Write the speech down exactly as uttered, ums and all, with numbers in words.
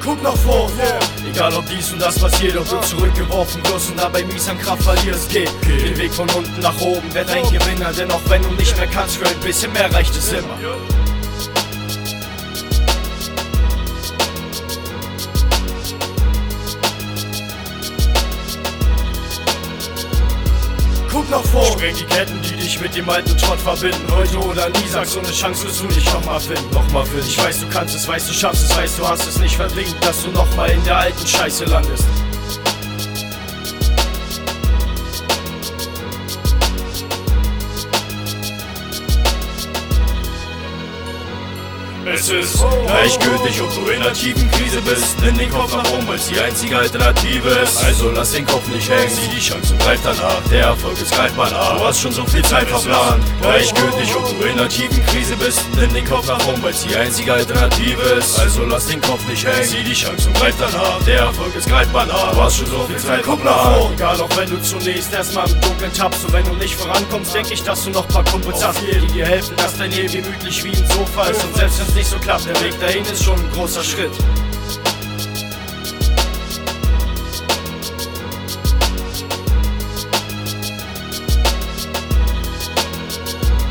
guck nach vor, yeah. Egal ob dies und das passiert, ob du zurückgeworfen wirst und dabei mies an Kraft verlierst, geh den Weg von unten nach oben, werd ein Gewinner, denn auch wenn du nicht mehr kannst, für ein bisschen mehr reicht es immer. Guck nach vor. Spreng die Ketten, die dich mit dem alten Trott verbinden. Heute oder nie, sag, so eine Chance wirst du nicht nochmal finden. Nochmal finden. Ich weiß, du kannst es, weiß, du schaffst es, weiß, du hast es nicht verdient, dass du nochmal in der alten Scheiße landest. Es ist gleichgültig, ob du in einer tiefen Krise bist. Nimm den Kopf nach oben, weil's die einzige Alternative ist. Also lass den Kopf nicht hängen, sieh die Chance und greif danach. Der Erfolg ist greifbar nah, du hast schon so viel Zeit verplant. Gleichgültig, ob du in einer tiefen Krise bist. Nimm den Kopf nach oben, weil's die einzige Alternative ist. Also lass den Kopf nicht hängen, sieh die Chance und greif danach. Der Erfolg ist greifbar nah, du hast schon so viel Zeit verplant. Egal, auch wenn du zunächst erstmal im Dunkeln tappst. Und wenn du nicht vorankommst, denk ich, dass du noch paar Kumpels hast, die dir helfen, dass dein Leben gemütlich wie ein Sofa ist. Und selbst wenn's nicht so klappt, der Weg dahin ist schon ein großer Schritt.